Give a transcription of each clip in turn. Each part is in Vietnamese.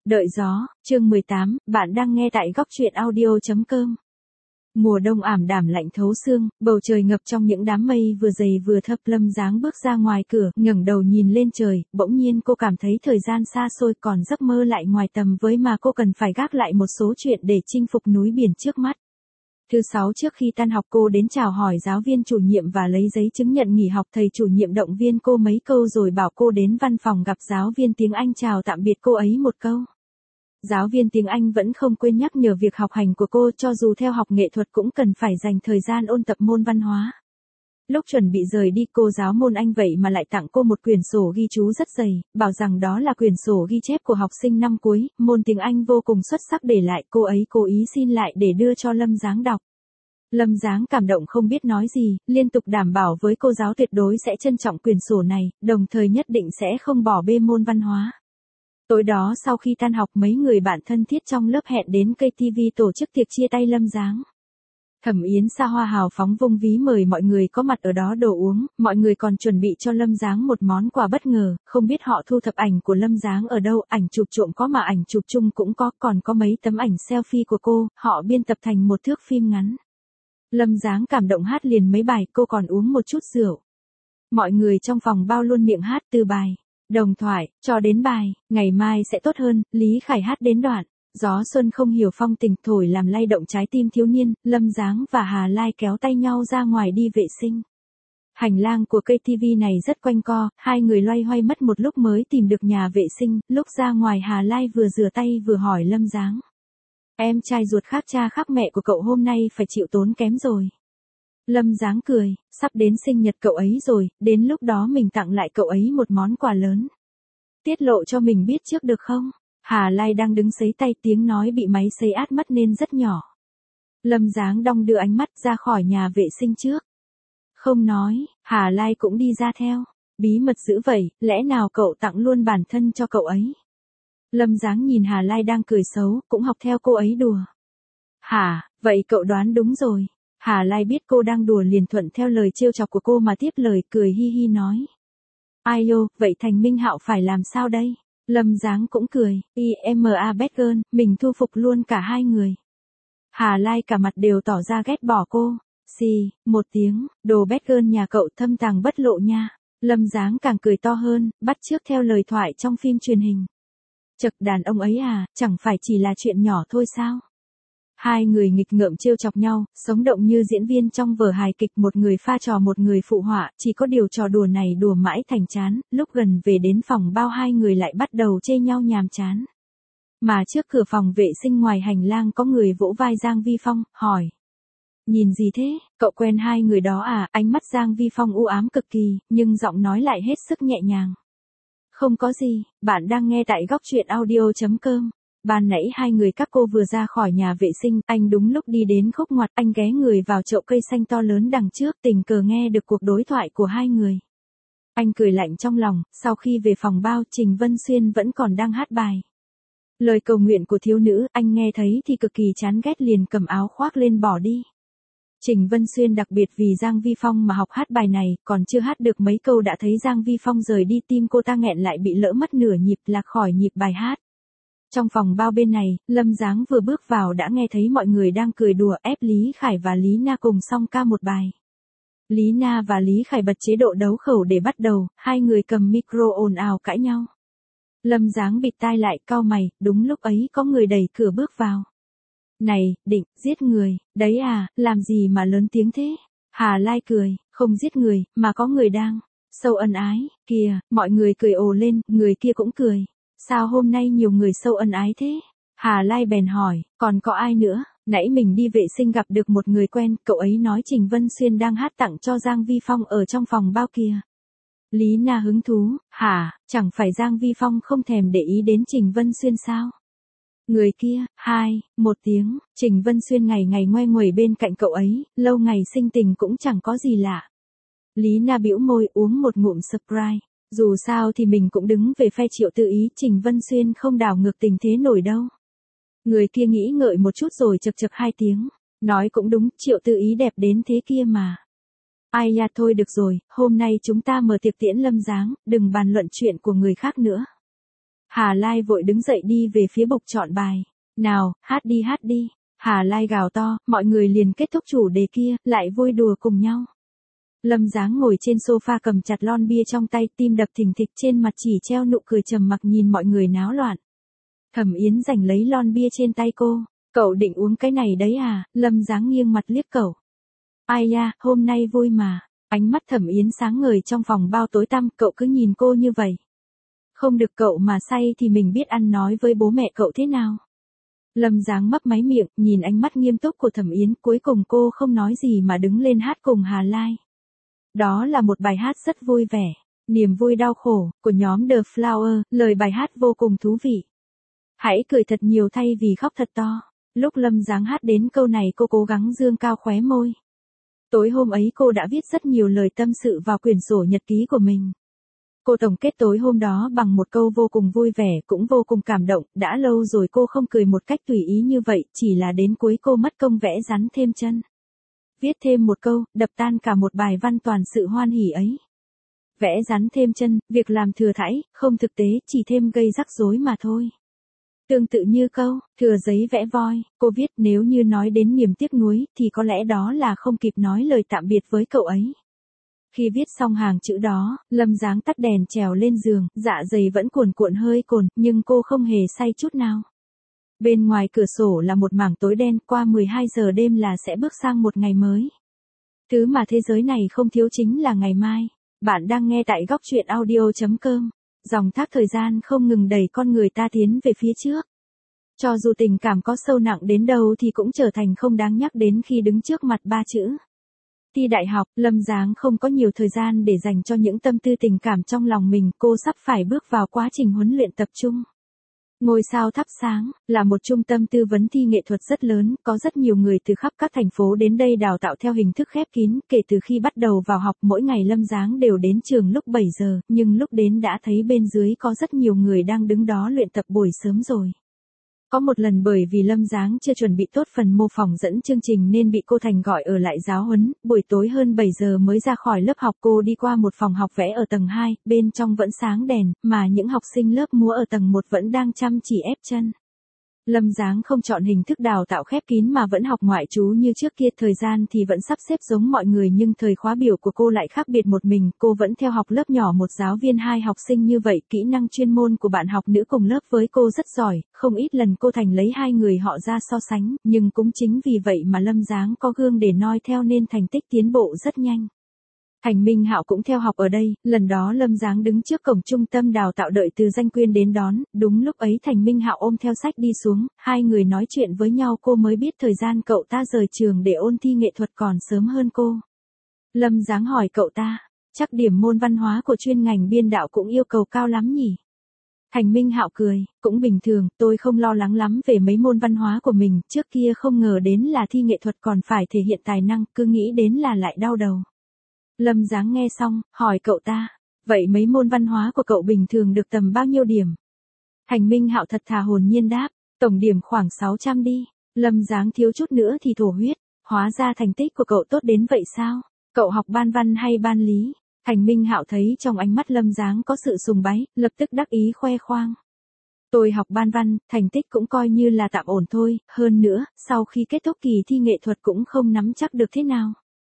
Đợi gió, chương 18, bạn đang nghe tại góc truyện audio.com. Mùa đông ảm đạm lạnh thấu xương, bầu trời ngập trong những đám mây vừa dày vừa thấp. Lâm Dáng bước ra ngoài cửa, ngẩng đầu nhìn lên trời, bỗng nhiên cô cảm thấy thời gian xa xôi, còn giấc mơ lại ngoài tầm với mà cô cần phải gác lại một số chuyện để chinh phục núi biển trước mắt. Thứ Sáu trước khi tan học cô đến chào hỏi giáo viên chủ nhiệm và lấy giấy chứng nhận nghỉ học. Thầy chủ nhiệm động viên cô mấy câu rồi bảo cô đến văn phòng gặp giáo viên tiếng Anh chào tạm biệt cô ấy một câu. Giáo viên tiếng Anh vẫn không quên nhắc nhở việc học hành của cô, cho dù theo học nghệ thuật cũng cần phải dành thời gian ôn tập môn văn hóa. Lúc chuẩn bị rời đi, cô giáo môn Anh vậy mà lại tặng cô một quyển sổ ghi chú rất dày, bảo rằng đó là quyển sổ ghi chép của học sinh năm cuối, môn tiếng Anh vô cùng xuất sắc để lại. Cô ấy cố ý xin lại để đưa cho Lâm Dáng đọc. Lâm Dáng cảm động không biết nói gì, liên tục đảm bảo với cô giáo tuyệt đối sẽ trân trọng quyển sổ này, đồng thời nhất định sẽ không bỏ bê môn văn hóa. Tối đó sau khi tan học, mấy người bạn thân thiết trong lớp hẹn đến KTV tổ chức tiệc chia tay Lâm Dáng. Thẩm Yến xa hoa hào phóng vung ví mời mọi người có mặt ở đó đồ uống, mọi người còn chuẩn bị cho Lâm Dáng một món quà bất ngờ, không biết họ thu thập ảnh của Lâm Dáng ở đâu, ảnh chụp trộm có mà ảnh chụp chung cũng có, còn có mấy tấm ảnh selfie của cô, họ biên tập thành một thước phim ngắn. Lâm Dáng cảm động hát liền mấy bài, cô còn uống một chút rượu. Mọi người trong phòng bao luôn miệng hát từ bài Đồng Thoại cho đến bài Ngày Mai Sẽ Tốt Hơn. Lý Khải hát đến đoạn Gió xuân không hiểu phong tình thổi làm lay động trái tim thiếu niên. Lâm Dáng và Hà Lai kéo tay nhau ra ngoài đi vệ sinh. Hành lang của KTV này rất quanh co, hai người loay hoay mất một lúc mới tìm được nhà vệ sinh. Lúc ra ngoài, Hà Lai vừa rửa tay vừa hỏi Lâm Dáng: "Em trai ruột khác cha khác mẹ của cậu hôm nay phải chịu tốn kém rồi." Lâm Dáng cười: "Sắp đến sinh nhật cậu ấy rồi, đến lúc đó mình tặng lại cậu ấy một món quà lớn." "Tiết lộ cho mình biết trước được không?" Hà Lai đang đứng sấy tay, tiếng nói bị máy sấy át mất nên rất nhỏ. Lâm Dáng đong đưa ánh mắt ra khỏi nhà vệ sinh trước. Không nói, Hà Lai cũng đi ra theo. Bí mật dữ vậy, lẽ nào cậu tặng luôn bản thân cho cậu ấy? Lâm Dáng nhìn Hà Lai đang cười xấu, cũng học theo cô ấy đùa. "Hả, vậy cậu đoán đúng rồi." Hà Lai biết cô đang đùa liền thuận theo lời trêu chọc của cô mà tiếp lời, cười hi hi nói: "Ai yo, vậy Thành Minh Hạo phải làm sao đây?" Lâm Dáng cũng cười: "IMA bad girl, mình thu phục luôn cả hai người." Hà Lai cả mặt đều tỏ ra ghét bỏ cô. "Xì, một tiếng, đồ bad girl nhà cậu thâm tàng bất lộ nha." Lâm Dáng càng cười to hơn, bắt chước theo lời thoại trong phim truyền hình. "Chậc, đàn ông ấy à, chẳng phải chỉ là chuyện nhỏ thôi sao?" Hai người nghịch ngợm trêu chọc nhau, sống động như diễn viên trong vở hài kịch, một người pha trò một người phụ họa, chỉ có điều trò đùa này đùa mãi thành chán. Lúc gần về đến phòng bao, hai người lại bắt đầu chê nhau nhàm chán. Mà trước cửa phòng vệ sinh ngoài hành lang có người vỗ vai Giang Vi Phong, hỏi: "Nhìn gì thế, cậu quen hai người đó à?" Ánh mắt Giang Vi Phong u ám cực kỳ, nhưng giọng nói lại hết sức nhẹ nhàng: "Không có gì, bạn đang nghe tại góc truyện audio.com. Ban nãy hai người các cô vừa ra khỏi nhà vệ sinh, anh đúng lúc đi đến khúc ngoặt, anh ghé người vào chậu cây xanh to lớn đằng trước, tình cờ nghe được cuộc đối thoại của hai người." Anh cười lạnh trong lòng, sau khi về phòng bao, Trình Vân Xuyên vẫn còn đang hát bài Lời Cầu Nguyện của Thiếu Nữ, anh nghe thấy thì cực kỳ chán ghét liền cầm áo khoác lên bỏ đi. Trình Vân Xuyên đặc biệt vì Giang Vi Phong mà học hát bài này, còn chưa hát được mấy câu đã thấy Giang Vi Phong rời đi, tim cô ta nghẹn lại bị lỡ mất nửa nhịp, lạc khỏi nhịp bài hát. Trong phòng bao bên này, Lâm Dáng vừa bước vào đã nghe thấy mọi người đang cười đùa ép Lý Khải và Lý Na cùng song ca một bài. Lý Na và Lý Khải bật chế độ đấu khẩu để bắt đầu, hai người cầm micro ồn ào cãi nhau. Lâm Dáng bịt tai lại, cau mày, đúng lúc ấy có người đẩy cửa bước vào. "Này, định giết người, đấy à, làm gì mà lớn tiếng thế?" Hà Lai cười: "Không giết người, mà có người đang sâu ân ái, kìa." Mọi người cười ồ lên, người kia cũng cười: "Sao hôm nay nhiều người sâu ân ái thế?" Hà Lai bèn hỏi: "Còn có ai nữa? Nãy mình đi vệ sinh gặp được một người quen, cậu ấy nói Trình Vân Xuyên đang hát tặng cho Giang Vi Phong ở trong phòng bao kia." Lý Na hứng thú: "Hả, chẳng phải Giang Vi Phong không thèm để ý đến Trình Vân Xuyên sao?" Người kia: một tiếng, Trình Vân Xuyên ngày ngày ngoe nguẩy bên cạnh cậu ấy, lâu ngày sinh tình cũng chẳng có gì lạ. Lý Na bĩu môi, uống một ngụm Sprite. Dù sao thì mình cũng đứng về phe Triệu Tư Ý, Trình Vân Xuyên không đảo ngược tình thế nổi đâu. Người kia nghĩ ngợi một chút rồi chậc chậc hai tiếng. Nói cũng đúng, Triệu Tư Ý đẹp đến thế kia mà. Ai ya, thôi được rồi, hôm nay chúng ta mở tiệc tiễn Lâm Dáng, đừng bàn luận chuyện của người khác nữa. Hà Lai vội đứng dậy đi về phía bục chọn bài. Nào, hát đi hát đi. Hà Lai gào to, mọi người liền kết thúc chủ đề kia, lại vui đùa cùng nhau. Lâm Giáng ngồi trên sofa cầm chặt lon bia trong tay, tim đập thình thịch, trên mặt chỉ treo nụ cười trầm mặc nhìn mọi người náo loạn. Thẩm Yến giành lấy lon bia trên tay cô. Cậu định uống cái này đấy à? Lâm Giáng nghiêng mặt liếc cậu. Ai da, hôm nay vui mà. Ánh mắt Thẩm Yến sáng ngời trong phòng bao tối tăm, cậu cứ nhìn cô như vậy. Không được cậu mà say thì mình biết ăn nói với bố mẹ cậu thế nào. Lâm Giáng mấp máy miệng, nhìn ánh mắt nghiêm túc của Thẩm Yến, cuối cùng cô không nói gì mà đứng lên hát cùng Hà Lai. Đó là một bài hát rất vui vẻ, niềm vui đau khổ, của nhóm The Flower, lời bài hát vô cùng thú vị. Hãy cười thật nhiều thay vì khóc thật to. Lúc Lâm Giáng hát đến câu này cô cố gắng dương cao khóe môi. Tối hôm ấy cô đã viết rất nhiều lời tâm sự vào quyển sổ nhật ký của mình. Cô tổng kết tối hôm đó bằng một câu vô cùng vui vẻ, cũng vô cùng cảm động, đã lâu rồi cô không cười một cách tùy ý như vậy, chỉ là đến cuối cô mất công vẽ rắn thêm chân. Viết thêm một câu, đập tan cả một bài văn toàn sự hoan hỉ ấy. Vẽ rắn thêm chân, việc làm thừa thãi, không thực tế, chỉ thêm gây rắc rối mà thôi. Tương tự như câu, thừa giấy vẽ voi, cô viết nếu như nói đến niềm tiếc nuối, thì có lẽ đó là không kịp nói lời tạm biệt với cậu ấy. Khi viết xong hàng chữ đó, Lâm Giáng tắt đèn trèo lên giường, dạ dày vẫn cuồn cuộn hơi cồn, nhưng cô không hề say chút nào. Bên ngoài cửa sổ là một mảng tối đen, qua 12 giờ đêm là sẽ bước sang một ngày mới. Thứ mà thế giới này không thiếu chính là ngày mai. Bạn đang nghe tại góc truyện audio.com. Dòng thác thời gian không ngừng đẩy con người ta tiến về phía trước. Cho dù tình cảm có sâu nặng đến đâu thì cũng trở thành không đáng nhắc đến khi đứng trước mặt ba chữ. Thi đại học, Lâm Giáng không có nhiều thời gian để dành cho những tâm tư tình cảm trong lòng mình, cô sắp phải bước vào quá trình huấn luyện tập trung. Ngôi sao thắp sáng, là một trung tâm tư vấn thi nghệ thuật rất lớn, có rất nhiều người từ khắp các thành phố đến đây đào tạo theo hình thức khép kín, kể từ khi bắt đầu vào học mỗi ngày Lâm Giáng đều đến trường lúc 7 giờ, nhưng lúc đến đã thấy bên dưới có rất nhiều người đang đứng đó luyện tập buổi sớm rồi. Có một lần bởi vì Lâm Giáng chưa chuẩn bị tốt phần mô phỏng dẫn chương trình nên bị cô Thành gọi ở lại giáo huấn, buổi tối hơn 7 giờ mới ra khỏi lớp học cô đi qua một phòng học vẽ ở tầng 2, bên trong vẫn sáng đèn, mà những học sinh lớp múa ở tầng 1 vẫn đang chăm chỉ ép chân. Lâm Giáng không chọn hình thức đào tạo khép kín mà vẫn học ngoại trú như trước kia, thời gian thì vẫn sắp xếp giống mọi người nhưng thời khóa biểu của cô lại khác biệt một mình, cô vẫn theo học lớp nhỏ một giáo viên 2 học sinh như vậy, kỹ năng chuyên môn của bạn học nữ cùng lớp với cô rất giỏi, không ít lần cô Thành lấy hai người họ ra so sánh, nhưng cũng chính vì vậy mà Lâm Giáng có gương để noi theo nên thành tích tiến bộ rất nhanh. Thành Minh Hạo cũng theo học ở đây, lần đó Lâm Giáng đứng trước cổng trung tâm đào tạo đợi Từ Danh Quyên đến đón, đúng lúc ấy Thành Minh Hạo ôm theo sách đi xuống, hai người nói chuyện với nhau cô mới biết thời gian cậu ta rời trường để ôn thi nghệ thuật còn sớm hơn cô. Lâm Giáng hỏi cậu ta, chắc điểm môn văn hóa của chuyên ngành biên đạo cũng yêu cầu cao lắm nhỉ? Thành Minh Hạo cười, cũng bình thường, tôi không lo lắng lắm về mấy môn văn hóa của mình, trước kia không ngờ đến là thi nghệ thuật còn phải thể hiện tài năng, cứ nghĩ đến là lại đau đầu. Lâm Giáng nghe xong, hỏi cậu ta, vậy mấy môn văn hóa của cậu bình thường được tầm bao nhiêu điểm? Thành Minh Hạo thật thà hồn nhiên đáp, tổng điểm khoảng 600 đi. Lâm Giáng thiếu chút nữa thì thổ huyết, hóa ra thành tích của cậu tốt đến vậy sao? Cậu học ban văn hay ban lý? Thành Minh Hạo thấy trong ánh mắt Lâm Giáng có sự sùng bái, lập tức đắc ý khoe khoang. Tôi học ban văn, thành tích cũng coi như là tạm ổn thôi, hơn nữa, sau khi kết thúc kỳ thi nghệ thuật cũng không nắm chắc được thế nào.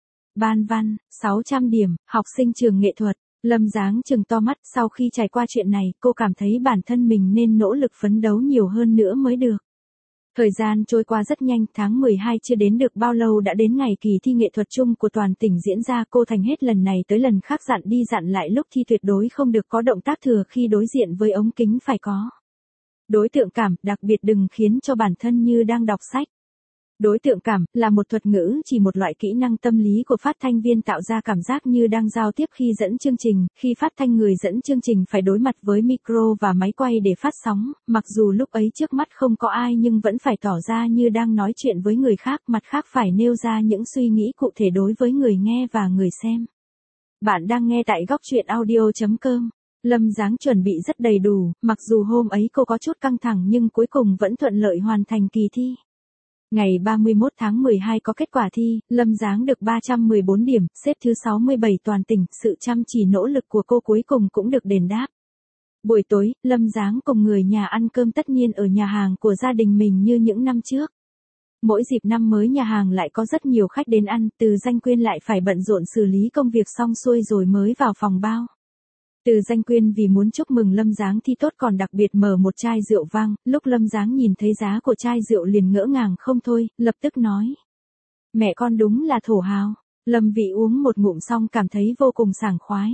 Ban văn, 600 điểm, học sinh trường nghệ thuật. Lâm Giáng trừng to mắt, sau khi trải qua chuyện này, cô cảm thấy bản thân mình nên nỗ lực phấn đấu nhiều hơn nữa mới được. Thời gian trôi qua rất nhanh, tháng 12 chưa đến được bao lâu đã đến ngày kỳ thi nghệ thuật chung của toàn tỉnh diễn ra, cô Thành hết lần này tới lần khác dặn đi dặn lại lúc thi tuyệt đối không được có động tác thừa khi đối diện với ống kính phải có. Đối tượng cảm, đặc biệt đừng khiến cho bản thân như đang đọc sách. Đối tượng cảm là một thuật ngữ chỉ một loại kỹ năng tâm lý của phát thanh viên tạo ra cảm giác như đang giao tiếp khi dẫn chương trình, khi phát thanh người dẫn chương trình phải đối mặt với micro và máy quay để phát sóng, mặc dù lúc ấy trước mắt không có ai nhưng vẫn phải tỏ ra như đang nói chuyện với người khác, mặt khác phải nêu ra những suy nghĩ cụ thể đối với người nghe và người xem. Bạn đang nghe tại góc truyện audio.com. Lâm Giáng chuẩn bị rất đầy đủ, mặc dù hôm ấy cô có chút căng thẳng nhưng cuối cùng vẫn thuận lợi hoàn thành kỳ thi. Ngày 31 tháng 12 có kết quả thi, Lâm Giáng được 314 điểm, xếp thứ 67 toàn tỉnh, sự chăm chỉ nỗ lực của cô cuối cùng cũng được đền đáp. Buổi tối, Lâm Giáng cùng người nhà ăn cơm tất niên ở nhà hàng của gia đình mình như những năm trước. Mỗi dịp năm mới nhà hàng lại có rất nhiều khách đến ăn, Từ Danh Quyên lại phải bận rộn xử lý công việc xong xuôi rồi mới vào phòng bao. Từ Danh Quyên vì muốn chúc mừng Lâm Giáng thi tốt còn đặc biệt mở một chai rượu vang, lúc Lâm Giáng nhìn thấy giá của chai rượu liền ngỡ ngàng không thôi, lập tức nói. Mẹ con đúng là thổ hào. Lâm Vị uống một ngụm xong cảm thấy vô cùng sảng khoái.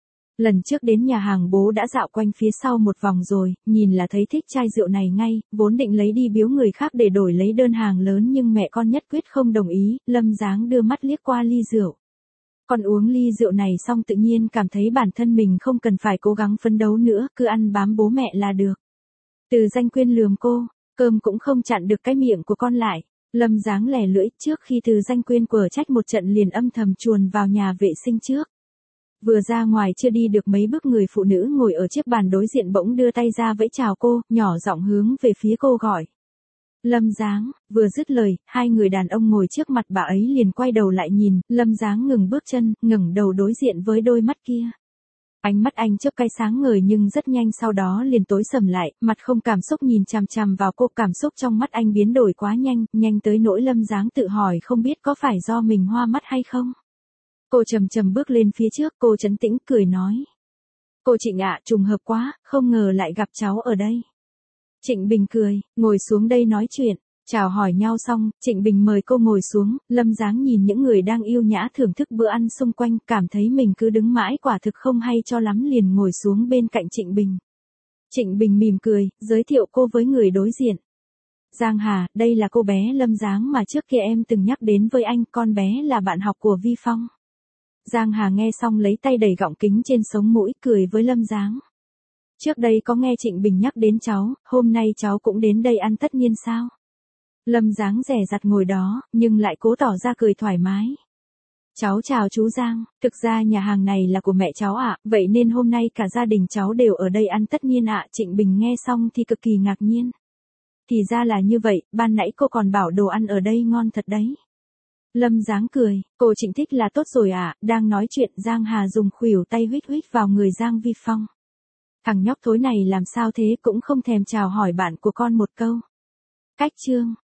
Lần trước đến nhà hàng bố đã dạo quanh phía sau một vòng rồi, nhìn là thấy thích chai rượu này ngay, vốn định lấy đi biếu người khác để đổi lấy đơn hàng lớn nhưng mẹ con nhất quyết không đồng ý, Lâm Giáng đưa mắt liếc qua ly rượu. Con uống ly rượu này xong tự nhiên cảm thấy bản thân mình không cần phải cố gắng phấn đấu nữa, cứ ăn bám bố mẹ là được. Từ Danh Quyên lườm cô, cơm cũng không chặn được cái miệng của con lại. Lâm Giáng lẻ lưỡi, trước khi Từ Danh Quyên quở trách một trận liền âm thầm chuồn vào nhà vệ sinh trước. Vừa ra ngoài chưa đi được mấy bước người phụ nữ ngồi ở chiếc bàn đối diện bỗng đưa tay ra vẫy chào cô, nhỏ giọng hướng về phía cô gọi. Lâm Giáng, vừa dứt lời, hai người đàn ông ngồi trước mặt bà ấy liền quay đầu lại nhìn, Lâm Giáng ngừng bước chân, ngẩng đầu đối diện với đôi mắt kia. Ánh mắt anh chớp cái sáng ngời nhưng rất nhanh sau đó liền tối sầm lại, mặt không cảm xúc nhìn chằm chằm vào cô, cảm xúc trong mắt anh biến đổi quá nhanh, nhanh tới nỗi Lâm Giáng tự hỏi không biết có phải do mình hoa mắt hay không. Cô chậm chậm bước lên phía trước, cô trấn tĩnh cười nói. Cô Trịnh ạ, trùng hợp quá, không ngờ lại gặp cháu ở đây. Trịnh Bình cười, ngồi xuống đây nói chuyện. Chào hỏi nhau xong, Trịnh Bình mời cô ngồi xuống, Lâm Giáng nhìn những người đang yêu nhã thưởng thức bữa ăn xung quanh, cảm thấy mình cứ đứng mãi quả thực không hay cho lắm liền ngồi xuống bên cạnh Trịnh Bình. Trịnh Bình mỉm cười, giới thiệu cô với người đối diện. Giang Hà, đây là cô bé Lâm Giáng mà trước kia em từng nhắc đến với anh, con bé là bạn học của Vi Phong. Giang Hà nghe xong lấy tay đẩy gọng kính trên sống mũi, cười với Lâm Giáng. Trước đây có nghe Trịnh Bình nhắc đến cháu, hôm nay cháu cũng đến đây ăn tất niên sao? Lâm Giáng dè dặt ngồi đó, nhưng lại cố tỏ ra cười thoải mái. Cháu chào chú Giang, thực ra nhà hàng này là của mẹ cháu ạ, vậy nên hôm nay cả gia đình cháu đều ở đây ăn tất niên ạ. Trịnh Bình nghe xong thì cực kỳ ngạc nhiên. Thì ra là như vậy, ban nãy cô còn bảo đồ ăn ở đây ngon thật đấy. Lâm Giáng cười, cô Trịnh thích là tốt rồi ạ. Đang nói chuyện Giang Hà dùng khuỷu tay huýt huýt vào người Giang Vi Phong. Thằng nhóc thối này làm sao thế cũng không thèm chào hỏi bạn của con một câu. Cách chương